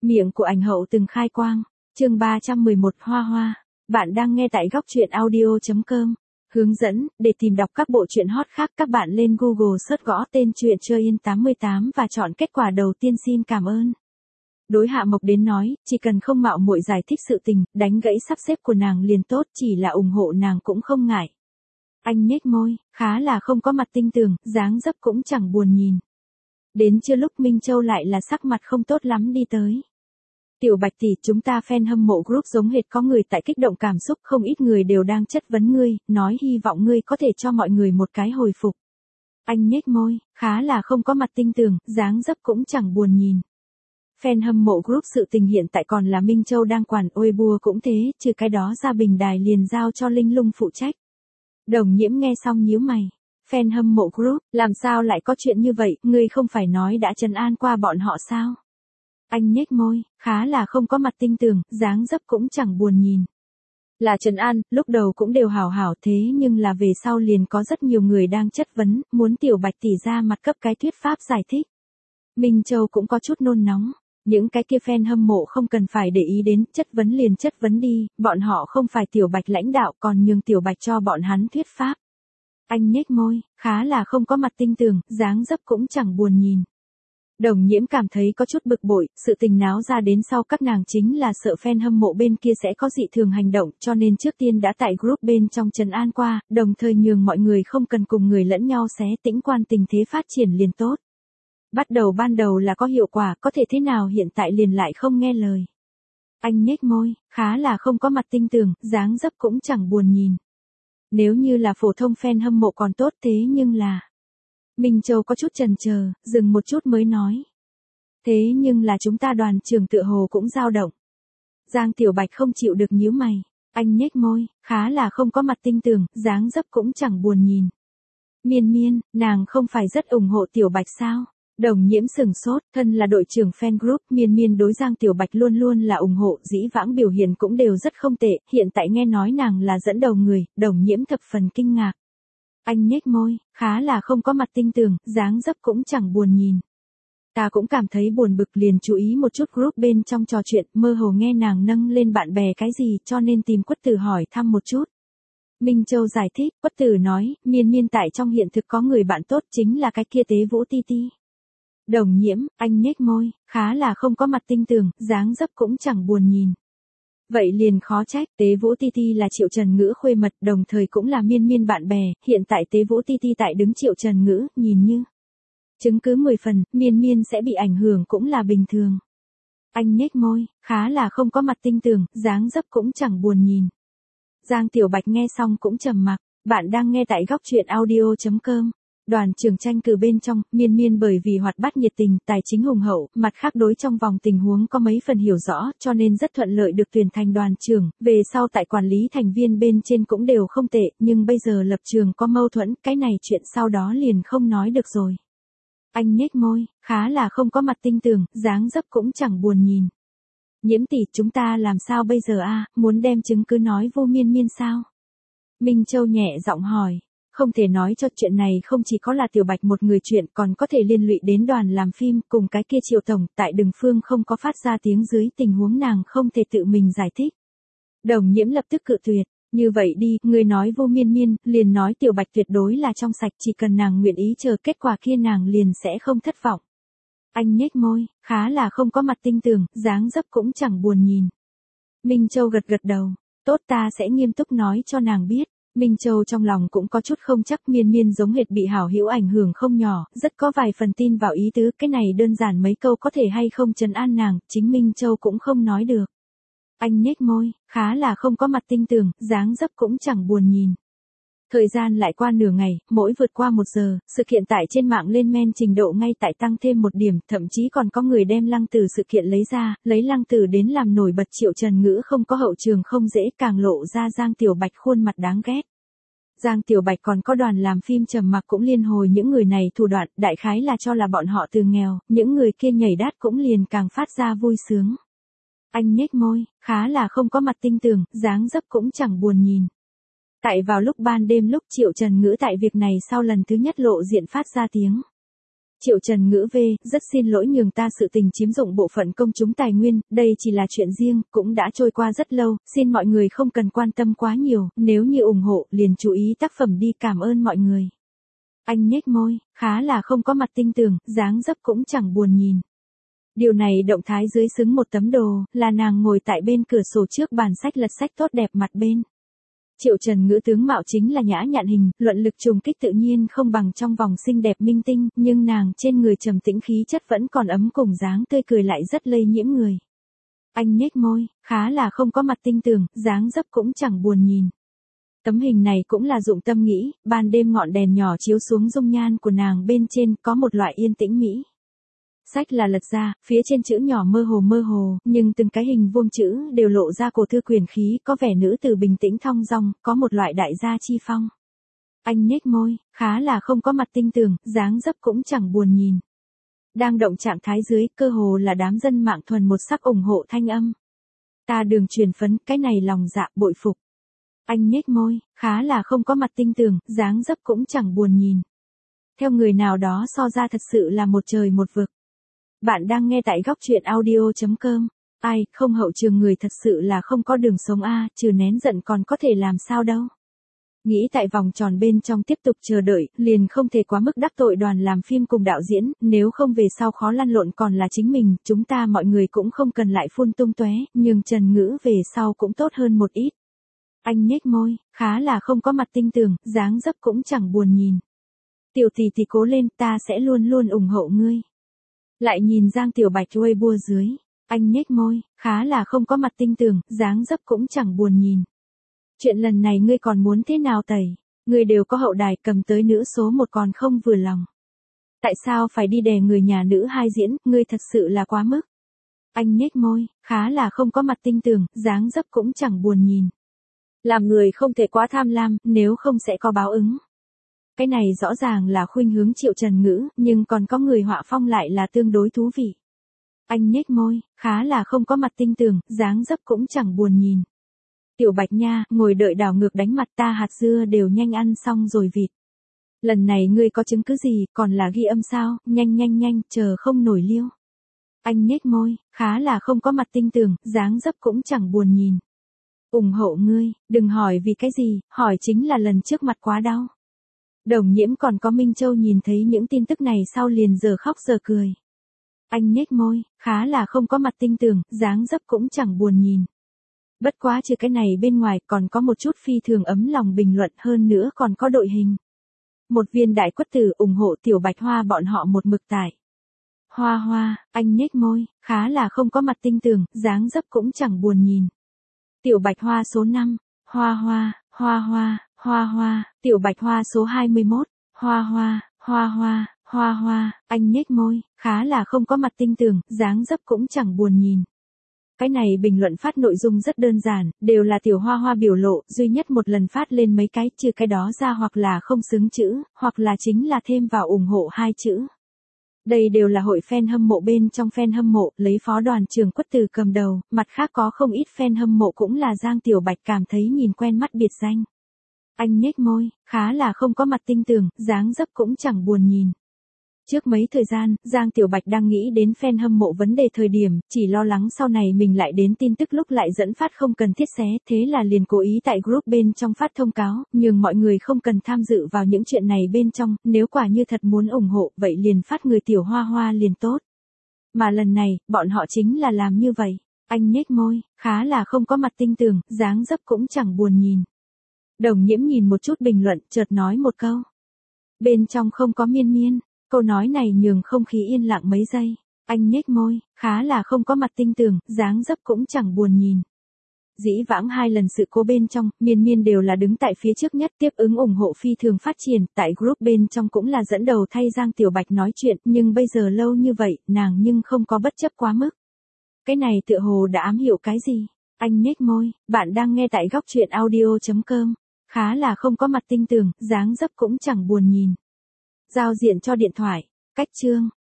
Miệng của ảnh hậu từng khai quang. Chương 311 Hoa Hoa. Bạn đang nghe tại góc truyện audio.com. Hướng dẫn, để tìm đọc các bộ truyện hot khác các bạn lên Google search gõ tên truyện Chơi Yên 88 và chọn kết quả đầu tiên xin cảm ơn. Đối Hạ Mộc đến nói, chỉ cần không mạo muội giải thích sự tình, đánh gãy sắp xếp của nàng liền tốt, chỉ là ủng hộ nàng cũng không ngại. Anh nhếch môi, khá là không có mặt tinh tường, dáng dấp cũng chẳng buồn nhìn. Đến trưa lúc Minh Châu lại là sắc mặt không tốt lắm đi tới. Tiểu Bạch tỷ, chúng ta fan hâm mộ group giống hệt có người tại kích động cảm xúc, không ít người đều đang chất vấn ngươi, nói hy vọng ngươi có thể cho mọi người một cái hồi phục. Anh nhếch môi, khá là không có mặt tinh tường, dáng dấp cũng chẳng buồn nhìn. Fan hâm mộ group sự tình hiện tại còn là Minh Châu đang quản, Weibo cũng thế, trừ cái đó ra bình đài liền giao cho Linh Lung phụ trách. Đồng Nhiễm nghe xong nhíu mày. Fan hâm mộ group, làm sao lại có chuyện như vậy, ngươi không phải nói đã trấn an qua bọn họ sao? Anh nhếch môi, khá là không có mặt tinh tường, dáng dấp cũng chẳng buồn nhìn. Là trấn an, lúc đầu cũng đều hảo hảo thế nhưng là về sau liền có rất nhiều người đang chất vấn, muốn Tiểu Bạch tỷ ra mặt cấp cái thuyết pháp giải thích. Minh Châu cũng có chút nôn nóng. Những cái kia fan hâm mộ không cần phải để ý đến, chất vấn liền chất vấn đi, bọn họ không phải Tiểu Bạch lãnh đạo còn nhường Tiểu Bạch cho bọn hắn thuyết pháp. Anh nhếch môi, khá là không có mặt tinh tường, dáng dấp cũng chẳng buồn nhìn. Đồng Nhiễm cảm thấy có chút bực bội, sự tình náo ra đến sau các nàng chính là sợ fan hâm mộ bên kia sẽ có dị thường hành động cho nên trước tiên đã tại group bên trong trấn an qua, đồng thời nhường mọi người không cần cùng người lẫn nhau xé tĩnh quan tình thế phát triển liền tốt. Ban đầu là có hiệu quả, có thể thế nào hiện tại liền lại không nghe lời. Anh nhếch môi, khá là không có mặt tinh tường, dáng dấp cũng chẳng buồn nhìn. Nếu như là phổ thông fan hâm mộ còn tốt thế nhưng là... Minh Châu có chút chần chờ, dừng một chút mới nói. Thế nhưng là chúng ta đoàn trưởng tựa hồ cũng dao động. Giang Tiểu Bạch không chịu được nhíu mày. Anh nhếch môi, khá là không có mặt tinh tường, dáng dấp cũng chẳng buồn nhìn. Miên Miên, nàng không phải rất ủng hộ Tiểu Bạch sao? Đồng Nhiễm sừng sốt, thân là đội trưởng fan group, Miên Miên đối Giang Tiểu Bạch luôn luôn là ủng hộ, dĩ vãng biểu hiện cũng đều rất không tệ, hiện tại nghe nói nàng là dẫn đầu người, Đồng Nhiễm thập phần kinh ngạc. Anh nhếch môi, khá là không có mặt tinh tường, dáng dấp cũng chẳng buồn nhìn. Ta cũng cảm thấy buồn bực liền chú ý một chút group bên trong trò chuyện, mơ hồ nghe nàng nâng lên bạn bè cái gì cho nên tìm Quất Tử hỏi thăm một chút. Minh Châu giải thích, Quất Tử nói, Miên Miên tại trong hiện thực có người bạn tốt chính là cái kia Tế Vũ Ti Ti. Đồng Nhiễm, anh nhếch môi, khá là không có mặt tinh tường, dáng dấp cũng chẳng buồn nhìn. Vậy liền khó trách, Tế Vũ Ti Ti là Triệu Trần Ngữ khuê mật, đồng thời cũng là Miên Miên bạn bè, hiện tại Tế Vũ Ti Ti tại đứng Triệu Trần Ngữ, nhìn như chứng cứ 10 phần, Miên Miên sẽ bị ảnh hưởng cũng là bình thường. Anh nhếch môi, khá là không có mặt tinh tường, dáng dấp cũng chẳng buồn nhìn. Giang Tiểu Bạch nghe xong cũng trầm mặc, bạn đang nghe tại góc truyện audio.com. Đoàn trưởng tranh cử bên trong, Miên Miên bởi vì hoạt bát nhiệt tình, tài chính hùng hậu, mặt khác đối trong vòng tình huống có mấy phần hiểu rõ, cho nên rất thuận lợi được tuyển thành đoàn trưởng, về sau tại quản lý thành viên bên trên cũng đều không tệ, nhưng bây giờ lập trường có mâu thuẫn, cái này chuyện sau đó liền không nói được rồi. Anh nhếch môi, khá là không có mặt tinh tường, dáng dấp cũng chẳng buồn nhìn. Nhiễm tỷ, chúng ta làm sao bây giờ a, muốn đem chứng cứ nói vô Miên Miên sao? Minh Châu nhẹ giọng hỏi. Không thể nói cho chuyện này không chỉ có là Tiểu Bạch một người chuyện còn có thể liên lụy đến đoàn làm phim cùng cái kia Triệu tổng, tại Đừng Phương không có phát ra tiếng dưới tình huống nàng không thể tự mình giải thích. Đồng Nhiễm lập tức cự tuyệt, như vậy đi, người nói vô Miên Miên, liền nói Tiểu Bạch tuyệt đối là trong sạch, chỉ cần nàng nguyện ý chờ kết quả kia nàng liền sẽ không thất vọng. Anh nhếch môi, khá là không có mặt tinh tường, dáng dấp cũng chẳng buồn nhìn. Minh Châu gật gật đầu, tốt ta sẽ nghiêm túc nói cho nàng biết. Minh Châu trong lòng cũng có chút không chắc, Miên Miên giống hệt bị hảo hữu ảnh hưởng không nhỏ, rất có vài phần tin vào ý tứ, cái này đơn giản mấy câu có thể hay không trấn an nàng, chính Minh Châu cũng không nói được. Anh nhếch môi, khá là không có mặt tinh tường, dáng dấp cũng chẳng buồn nhìn. Thời gian lại qua nửa ngày, mỗi vượt qua 1 giờ, sự kiện tải trên mạng lên men trình độ ngay tại tăng thêm một điểm, thậm chí còn có người đem Lăng Tử sự kiện lấy ra, lấy Lăng Tử đến làm nổi bật Triệu Trần Ngữ không có hậu trường không dễ, càng lộ ra Giang Tiểu Bạch khuôn mặt đáng ghét. Giang Tiểu Bạch còn có đoàn làm phim trầm mặc cũng liên hồi những người này thủ đoạn, đại khái là cho là bọn họ từ nghèo, những người kia nhảy đát cũng liền càng phát ra vui sướng. Anh nhếch môi, khá là không có mặt tinh tường, dáng dấp cũng chẳng buồn nhìn. Tại vào lúc ban đêm lúc Triệu Trần Ngữ tại việc này sau lần thứ nhất lộ diện phát ra tiếng Triệu Trần Ngữ V, rất xin lỗi nhường ta sự tình chiếm dụng bộ phận công chúng tài nguyên, đây chỉ là chuyện riêng, cũng đã trôi qua rất lâu, xin mọi người không cần quan tâm quá nhiều, nếu như ủng hộ, liền chú ý tác phẩm đi, cảm ơn mọi người. Anh nhếch môi, khá là không có mặt tinh tường, dáng dấp cũng chẳng buồn nhìn. Điều này động thái dưới xứng một tấm đồ, là nàng ngồi tại bên cửa sổ trước bàn sách lật sách tốt đẹp mặt bên. Triệu Trần Ngữ tướng mạo chính là nhã nhặn hình, luận lực trùng kích tự nhiên không bằng trong vòng xinh đẹp minh tinh, nhưng nàng trên người trầm tĩnh khí chất vẫn còn ấm cùng dáng tươi cười lại rất lây nhiễm người. Anh nhếch môi, khá là không có mặt tinh tường, dáng dấp cũng chẳng buồn nhìn. Tấm hình này cũng là dụng tâm nghĩ, ban đêm ngọn đèn nhỏ chiếu xuống dung nhan của nàng bên trên có một loại yên tĩnh mỹ. Sách là lật ra, phía trên chữ nhỏ mơ hồ, nhưng từng cái hình vuông chữ đều lộ ra cổ thư quyền khí, có vẻ nữ tử bình tĩnh thong dong, có một loại đại gia chi phong. Anh nhếch môi, khá là không có mặt tinh tường, dáng dấp cũng chẳng buồn nhìn. Đang động trạng thái dưới, cơ hồ là đám dân mạng thuần một sắc ủng hộ thanh âm. Ta Đường truyền phấn, cái này lòng dạ bội phục. Anh nhếch môi, khá là không có mặt tinh tường, dáng dấp cũng chẳng buồn nhìn. Theo người nào đó so ra thật sự là một trời một vực. Bạn đang nghe tại góc truyện audio.com. Ai, không hậu trường người thật sự là không có đường sống a, trừ nén giận còn có thể làm sao đâu. Nghĩ tại vòng tròn bên trong tiếp tục chờ đợi, liền không thể quá mức đắc tội đoàn làm phim cùng đạo diễn, nếu không về sau khó lăn lộn còn là chính mình, chúng ta mọi người cũng không cần lại phun tung tóe, nhưng Trần Ngữ về sau cũng tốt hơn một ít. Anh nhếch môi, khá là không có mặt tinh tường, dáng dấp cũng chẳng buồn nhìn. Tiểu tỷ tỷ cố lên, ta sẽ luôn luôn ủng hộ ngươi. Lại nhìn Giang Tiểu Bạch Weibo dưới, anh nhếch môi, khá là không có mặt tinh tường, dáng dấp cũng chẳng buồn nhìn. Chuyện lần này ngươi còn muốn thế nào tẩy? Ngươi đều có hậu đài, cầm tới nữ số 1 còn không vừa lòng. Tại sao phải đi đè người nhà nữ 2 diễn, ngươi thật sự là quá mức. Anh nhếch môi, khá là không có mặt tinh tường, dáng dấp cũng chẳng buồn nhìn. Làm người không thể quá tham lam, nếu không sẽ có báo ứng. Cái này rõ ràng là khuynh hướng Triệu Trần Ngữ, nhưng còn có người họa phong lại là tương đối thú vị. Anh nhếch môi, khá là không có mặt tinh tường, dáng dấp cũng chẳng buồn nhìn. Tiểu Bạch nha, ngồi đợi đảo ngược đánh mặt ta, hạt dưa đều nhanh ăn xong rồi vịt. Lần này ngươi có chứng cứ gì, còn là ghi âm sao, nhanh, chờ không nổi liêu. Anh nhếch môi, khá là không có mặt tinh tường, dáng dấp cũng chẳng buồn nhìn. Ủng hộ ngươi, đừng hỏi vì cái gì, hỏi chính là lần trước mặt quá đau. Đồng Nhiễm còn có Minh Châu nhìn thấy những tin tức này sau liền giờ khóc giờ cười. Anh nhếch môi, khá là không có mặt tinh tường, dáng dấp cũng chẳng buồn nhìn. Bất quá trừ cái này bên ngoài còn có một chút phi thường ấm lòng bình luận, hơn nữa còn có đội hình. Một viên đại quất tử ủng hộ Tiểu Bạch Hoa bọn họ một mực tải. Hoa, anh nhếch môi, khá là không có mặt tinh tường, dáng dấp cũng chẳng buồn nhìn. Tiểu Bạch Hoa số 5, Hoa, Tiểu Bạch Hoa số 21, Hoa, anh nhếch môi, khá là không có mặt tinh tường, dáng dấp cũng chẳng buồn nhìn. Cái này bình luận phát nội dung rất đơn giản, đều là Tiểu Hoa biểu lộ, duy nhất một lần phát lên mấy cái, trừ cái đó ra hoặc là không xứng chữ, hoặc là chính là thêm vào ủng hộ 2 chữ. Đây đều là hội fan hâm mộ bên trong fan hâm mộ, lấy phó đoàn trưởng Quất Từ cầm đầu, mặt khác có không ít fan hâm mộ cũng là Giang Tiểu Bạch cảm thấy nhìn quen mắt biệt danh. Anh nhếch môi, khá là không có mặt tinh tường, dáng dấp cũng chẳng buồn nhìn. Trước mấy thời gian, Giang Tiểu Bạch đang nghĩ đến fan hâm mộ vấn đề thời điểm, chỉ lo lắng sau này mình lại đến tin tức lúc lại dẫn phát không cần thiết xé, thế là liền cố ý tại group bên trong phát thông cáo, nhưng mọi người không cần tham dự vào những chuyện này bên trong, nếu quả như thật muốn ủng hộ, vậy liền phát người Tiểu Hoa liền tốt. Mà lần này, bọn họ chính là làm như vậy. Anh nhếch môi, khá là không có mặt tinh tường, dáng dấp cũng chẳng buồn nhìn. Đồng Nhiễm nhìn một chút bình luận, chợt nói một câu. Bên trong không có miên. Câu nói này nhường không khí yên lặng mấy giây. Anh nhếch môi, khá là không có mặt tinh tường, dáng dấp cũng chẳng buồn nhìn. Dĩ vãng 2 lần sự cố bên trong, miên đều là đứng tại phía trước nhất, tiếp ứng ủng hộ phi thường phát triển, tại group bên trong cũng là dẫn đầu thay Giang Tiểu Bạch nói chuyện, nhưng bây giờ lâu như vậy, nàng nhưng không có bất chấp quá mức. Cái này tựa hồ đã ám hiệu cái gì? Anh nhếch môi, bạn đang nghe tại góc truyện audio.com. Khá là không có mặt tinh tường, dáng dấp cũng chẳng buồn nhìn. Giao diện cho điện thoại. Cách chương.